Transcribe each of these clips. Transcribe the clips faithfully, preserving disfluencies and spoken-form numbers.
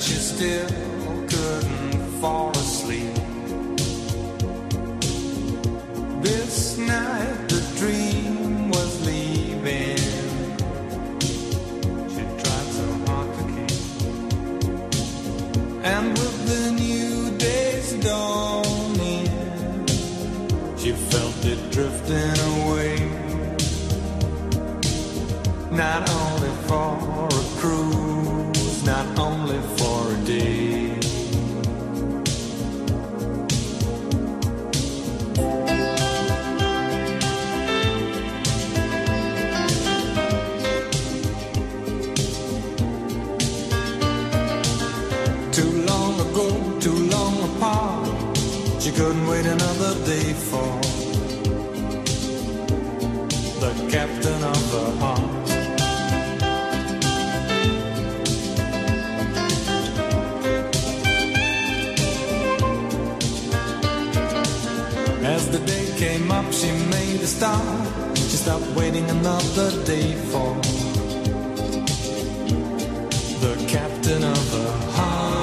she still couldn't fall asleep. This night the dream was leaving. She tried so hard to keep. And with the new day's dawning, she felt it drifting away. Not only for a cruise, not only for a day. Too long ago, too long apart, she couldn't wait another day for the captain of her heart. As the day came up, she made a start. She stopped waiting another day for the captain of her heart.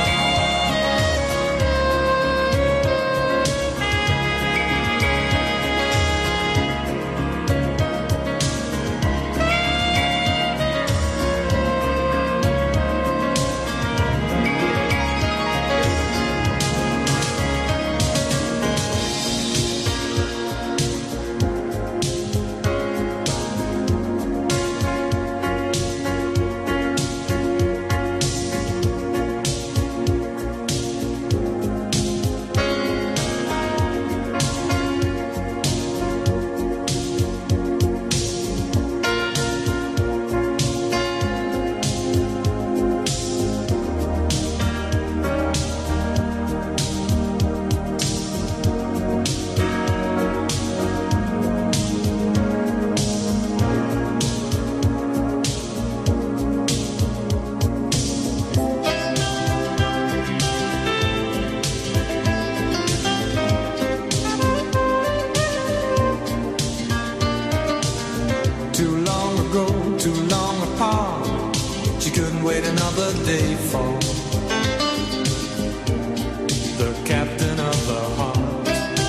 Wait another day for the captain of the heart.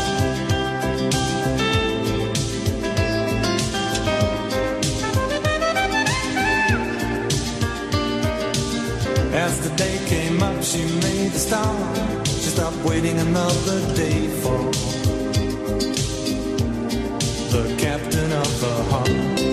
As the day came up, she made a start. She stopped waiting another day for the captain of her heart.